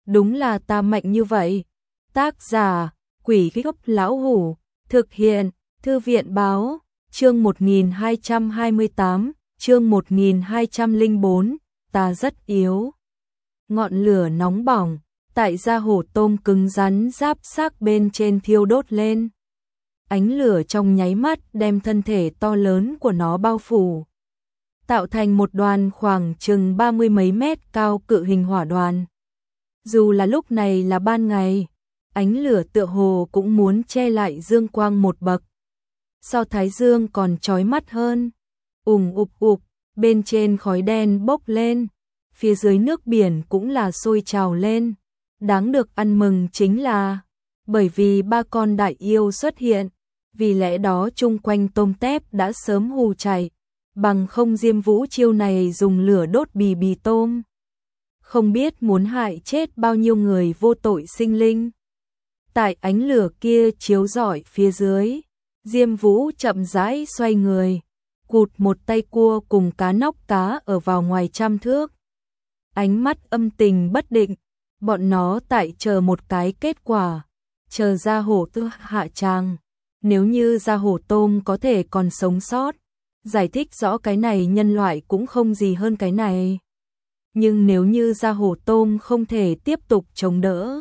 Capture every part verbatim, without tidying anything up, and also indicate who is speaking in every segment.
Speaker 1: đúng là ta mạnh như vậy. Tác giả, Quỷ Gốc Lão Hủ, thực hiện, Thư viện Báo, chương một nghìn hai trăm hai mươi tám, chương một nghìn hai trăm lẻ bốn, ta rất yếu. Ngọn lửa nóng bỏng, tại da hổ tôm cứng rắn giáp xác bên trên thiêu đốt lên. Ánh lửa trong nháy mắt đem thân thể to lớn của nó bao phủ, tạo thành một đoàn khoảng chừng ba mươi mấy mét cao cự hình hỏa đoàn. Dù là lúc này là ban ngày, ánh lửa tựa hồ cũng muốn che lại dương quang một bậc. So thái dương còn chói mắt hơn. Ùng ục ục, bên trên khói đen bốc lên, phía dưới nước biển cũng là sôi trào lên. Đáng được ăn mừng chính là bởi vì ba con đại yêu xuất hiện, vì lẽ đó chung quanh tôm tép đã sớm hù chạy, bằng không Diêm Vũ chiêu này dùng lửa đốt bì bì tôm, không biết muốn hại chết bao nhiêu người vô tội sinh linh. Tại ánh lửa kia chiếu rọi phía dưới, Diêm Vũ chậm rãi xoay người, cụt một tay cua cùng cá nóc cá ở vào ngoài trăm thước. Ánh mắt âm tình bất định, bọn nó tại chờ một cái kết quả, chờ ra hổ tư hạ tràng. Nếu như ra hổ tôm có thể còn sống sót, giải thích rõ cái này nhân loại cũng không gì hơn cái này. Nhưng nếu như ra hổ tôm không thể tiếp tục chống đỡ,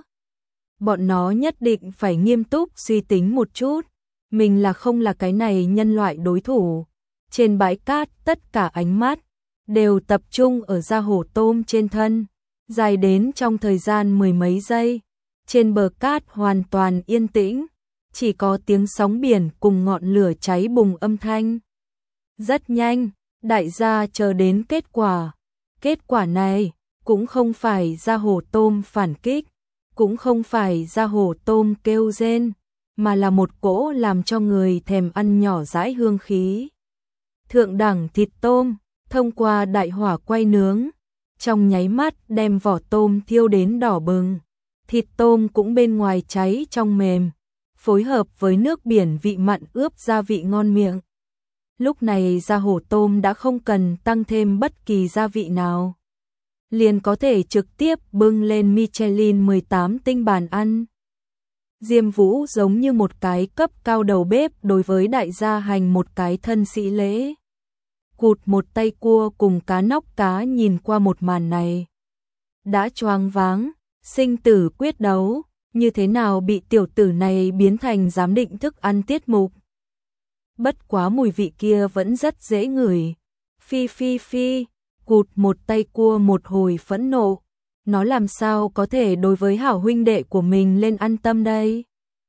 Speaker 1: bọn nó nhất định phải nghiêm túc suy tính một chút, mình là không là cái này nhân loại đối thủ. Trên bãi cát tất cả ánh mắt đều tập trung ở da hổ tôm trên thân, dài đến trong thời gian mười mấy giây. Trên bờ cát hoàn toàn yên tĩnh, chỉ có tiếng sóng biển cùng ngọn lửa cháy bùng âm thanh. Rất nhanh, đại gia chờ đến kết quả. Kết quả này cũng không phải da hổ tôm phản kích, cũng không phải da hổ tôm kêu rên, mà là một cỗ làm cho người thèm ăn nhỏ dãi hương khí. Thượng đẳng thịt tôm, thông qua đại hỏa quay nướng, trong nháy mắt đem vỏ tôm thiêu đến đỏ bừng. Thịt tôm cũng bên ngoài cháy trong mềm, phối hợp với nước biển vị mặn ướp gia vị ngon miệng. Lúc này da hổ tôm đã không cần tăng thêm bất kỳ gia vị nào, liền có thể trực tiếp bưng lên Michelin mười tám tinh bàn ăn. Diêm Vũ giống như một cái cấp cao đầu bếp đối với đại gia hành một cái thân sĩ lễ. Cụt một tay cua cùng cá nóc cá nhìn qua một màn này, đã choáng váng. Sinh tử quyết đấu, như thế nào bị tiểu tử này biến thành giám định thức ăn tiết mục. Bất quá mùi vị kia vẫn rất dễ ngửi. Phi phi phi, cụt một tay cua một hồi phẫn nộ. Nó làm sao có thể đối với hảo huynh đệ của mình lên an tâm đây.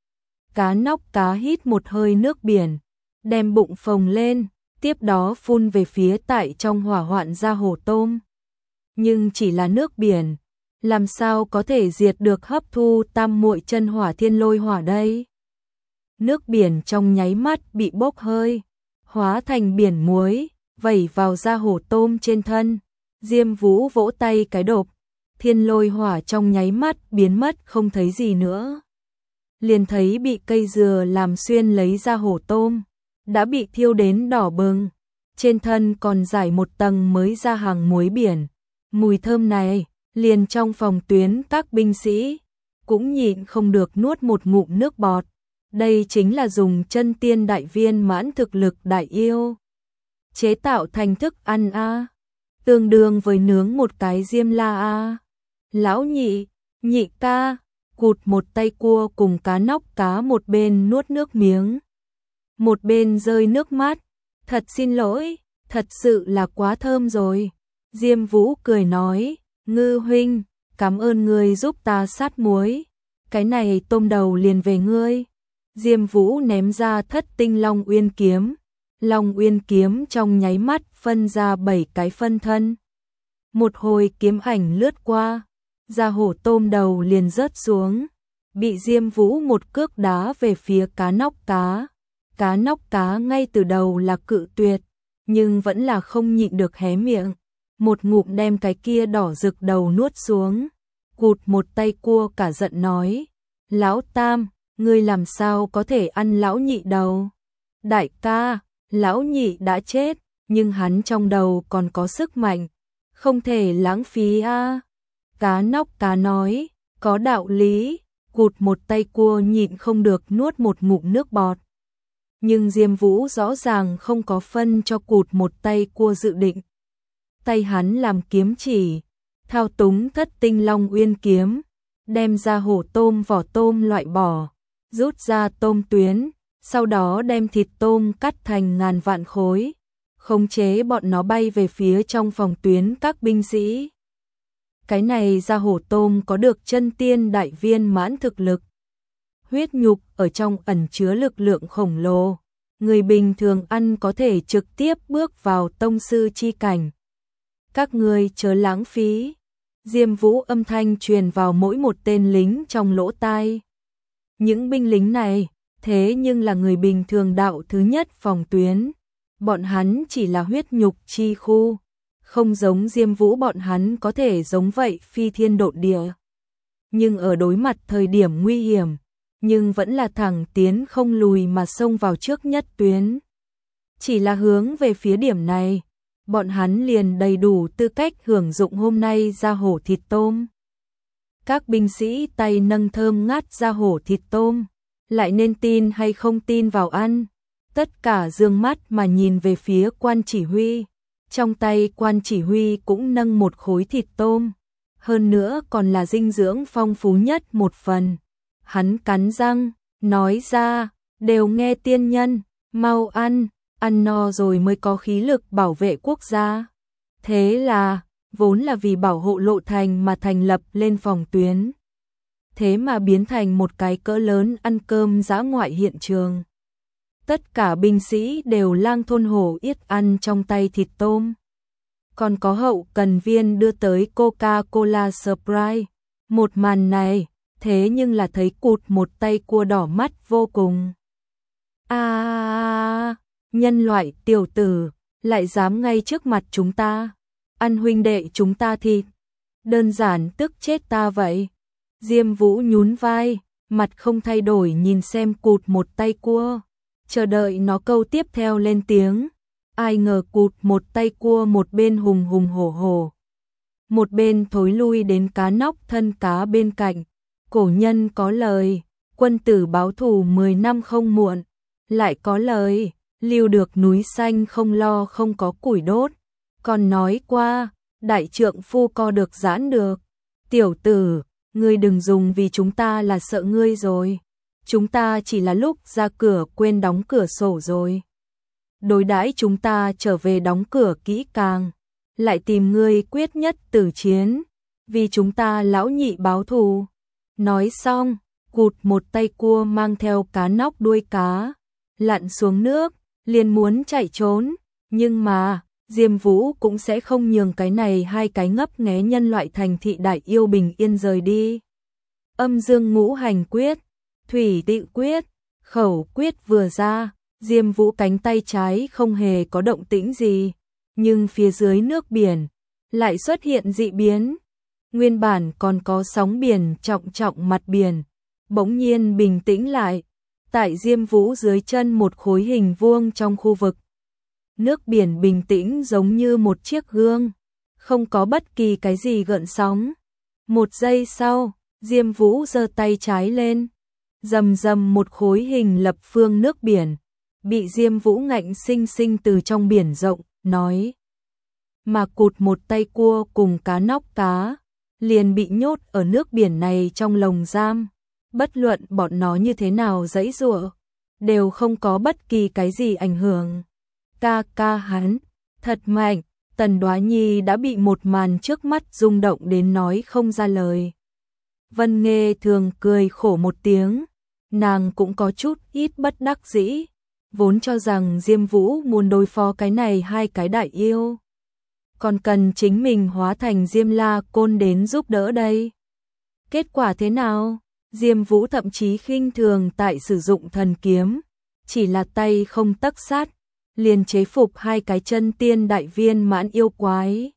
Speaker 1: Cá nóc cá hít một hơi nước biển, đem bụng phồng lên, tiếp đó phun về phía tại trong hỏa hoạn da hổ tôm. Nhưng chỉ là nước biển, làm sao có thể diệt được hấp thu tam muội chân hỏa thiên lôi hỏa đây? Nước biển trong nháy mắt bị bốc hơi, hóa thành biển muối, vẩy vào da hổ tôm trên thân. Diêm Vũ vỗ tay cái đột, thiên lôi hỏa trong nháy mắt biến mất không thấy gì nữa. Liền thấy bị cây dừa làm xuyên lấy da hổ tôm, đã bị thiêu đến đỏ bừng, trên thân còn rải một tầng mới ra hàng muối biển. Mùi thơm này, liền trong phòng tuyến các binh sĩ cũng nhịn không được nuốt một ngụm nước bọt. Đây chính là dùng chân tiên đại viên mãn thực lực đại yêu chế tạo thành thức ăn a, tương đương với nướng một cái diêm la a. Lão nhị, nhị ca, cụt một tay cua cùng cá nóc cá một bên nuốt nước miếng, một bên rơi nước mắt. Thật xin lỗi, thật sự là quá thơm rồi. Diêm Vũ cười nói, Ngư huynh, cảm ơn ngươi giúp ta sát muối, cái này tôm đầu liền về ngươi. Diêm Vũ ném ra thất tinh Long Uyên kiếm, Long Uyên kiếm trong nháy mắt phân ra bảy cái phân thân. Một hồi kiếm ảnh lướt qua, da hổ tôm đầu liền rớt xuống, bị Diêm Vũ một cước đá về phía cá nóc cá. Cá nóc cá ngay từ đầu là cự tuyệt, nhưng vẫn là không nhịn được hé miệng, một ngụm đem cái kia đỏ rực đầu nuốt xuống. Cụt một tay cua cả giận nói, Lão Tam, ngươi làm sao có thể ăn lão nhị đầu? Đại ca, lão nhị đã chết, nhưng hắn trong đầu còn có sức mạnh, không thể lãng phí a. Cá nóc cá nói, Có đạo lý, Cụt một tay cua nhịn không được nuốt một ngụm nước bọt. Nhưng Diêm Vũ rõ ràng không có phân cho Cụt một tay cua dự định. Tay hắn làm kiếm chỉ, thao túng Thất Tinh Long Uyên kiếm, đem ra hổ tôm vỏ tôm loại bỏ, rút ra tôm tuyến, sau đó đem thịt tôm cắt thành ngàn vạn khối, khống chế bọn nó bay về phía trong phòng tuyến các binh sĩ. Cái này ra hổ tôm có được chân tiên đại viên mãn thực lực. Huyết nhục ở trong ẩn chứa lực lượng khổng lồ, người bình thường ăn có thể trực tiếp bước vào tông sư chi cảnh. Các ngươi chớ lãng phí. Diêm Vũ âm thanh truyền vào mỗi một tên lính trong lỗ tai. Những binh lính này, thế nhưng là người bình thường đạo thứ nhất phòng tuyến. Bọn hắn chỉ là huyết nhục chi khu, không giống Diêm Vũ bọn hắn có thể giống vậy phi thiên độn địa. Nhưng ở đối mặt thời điểm nguy hiểm, nhưng vẫn là thẳng tiến không lùi mà xông vào trước nhất tuyến. Chỉ là hướng về phía điểm này, bọn hắn liền đầy đủ tư cách hưởng dụng hôm nay ra hổ thịt tôm. Các binh sĩ tay nâng thơm ngát ra hổ thịt tôm, lại nên tin hay không tin vào ăn. Tất cả dương mắt mà nhìn về phía quan chỉ huy. Trong tay quan chỉ huy cũng nâng một khối thịt tôm, hơn nữa còn là dinh dưỡng phong phú nhất một phần. Hắn cắn răng, nói ra, đều nghe tiên nhân, mau ăn, ăn no rồi mới có khí lực bảo vệ quốc gia. Thế là, vốn là vì bảo hộ lộ thành mà thành lập lên phòng tuyến. Thế mà biến thành một cái cỡ lớn ăn cơm dã ngoại hiện trường. Tất cả binh sĩ đều lang thôn hổ yết ăn trong tay thịt tôm. Còn có hậu cần viên đưa tới Coca-Cola Sprite. Một màn này, thế nhưng là thấy Cụt một tay cua đỏ mắt vô cùng. À, nhân loại tiểu tử, lại dám ngay trước mặt chúng ta, ăn huynh đệ chúng ta thịt. Đơn giản tức chết ta vậy. Diêm Vũ nhún vai, mặt không thay đổi nhìn xem Cụt một tay cua, chờ đợi nó câu tiếp theo lên tiếng. Ai ngờ Cụt một tay cua một bên hùng hùng hổ hổ, một bên thối lui đến cá nóc thân cá bên cạnh. Cổ nhân có lời, quân tử báo thù mười năm không muộn, lại có lời, lưu được núi xanh không lo không có củi đốt. Còn nói qua, đại trượng phu co được giãn được. Tiểu tử, ngươi đừng dùng vì chúng ta là sợ ngươi rồi. Chúng ta chỉ là lúc ra cửa quên đóng cửa sổ rồi. Đối đãi chúng ta trở về đóng cửa kỹ càng, lại tìm ngươi quyết nhất tử chiến, vì chúng ta lão nhị báo thù. Nói xong, Cụt một tay cua mang theo cá nóc đuôi cá, lặn xuống nước, liền muốn chạy trốn, nhưng mà, Diêm Vũ cũng sẽ không nhường cái này hai cái ngấp nghé nhân loại thành thị đại yêu bình yên rời đi. Âm dương ngũ hành quyết, thủy tị quyết, khẩu quyết vừa ra, Diêm Vũ cánh tay trái không hề có động tĩnh gì, nhưng phía dưới nước biển lại xuất hiện dị biến. Nguyên bản còn có sóng biển trọng trọng mặt biển, bỗng nhiên bình tĩnh lại, tại Diêm Vũ dưới chân một khối hình vuông trong khu vực. Nước biển bình tĩnh giống như một chiếc gương, không có bất kỳ cái gì gợn sóng. Một giây sau, Diêm Vũ giơ tay trái lên, rầm rầm một khối hình lập phương nước biển, bị Diêm Vũ ngạnh sinh sinh từ trong biển rộng, nói. Mà Cụt một tay cua cùng cá nóc cá, liền bị nhốt ở nước biển này trong lồng giam. Bất luận bọn nó như thế nào giãy giụa, đều không có bất kỳ cái gì ảnh hưởng. Ca ca hắn, thật mạnh. Tần Đoá Nhi đã bị một màn trước mắt rung động đến nói không ra lời. Vân Nghê thường cười khổ một tiếng, nàng cũng có chút ít bất đắc dĩ, vốn cho rằng Diêm Vũ muốn đối phó cái này hai cái đại yêu, còn cần chính mình hóa thành Diêm La Côn đến giúp đỡ đây. Kết quả thế nào? Diêm Vũ thậm chí khinh thường tại sử dụng thần kiếm, chỉ là tay không tấc sát, liền chế phục hai cái chân tiên đại viên mãn yêu quái.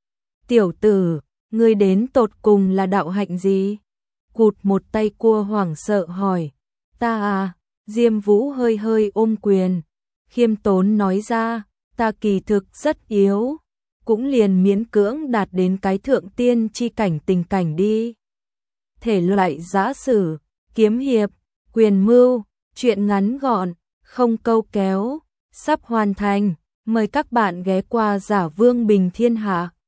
Speaker 1: Tiểu tử, ngươi đến tột cùng là đạo hạnh gì? Cụt một tay cua hoảng sợ hỏi. Ta à, Diêm Vũ hơi hơi ôm quyền, khiêm tốn nói ra, ta kỳ thực rất yếu, cũng liền miễn cưỡng đạt đến cái thượng tiên chi cảnh tình cảnh đi. thể loại giã sử, kiếm hiệp, quyền mưu, truyện ngắn gọn, không câu kéo, sắp hoàn thành. Mời các bạn ghé qua Giả Vương Bình Thiên Hạ.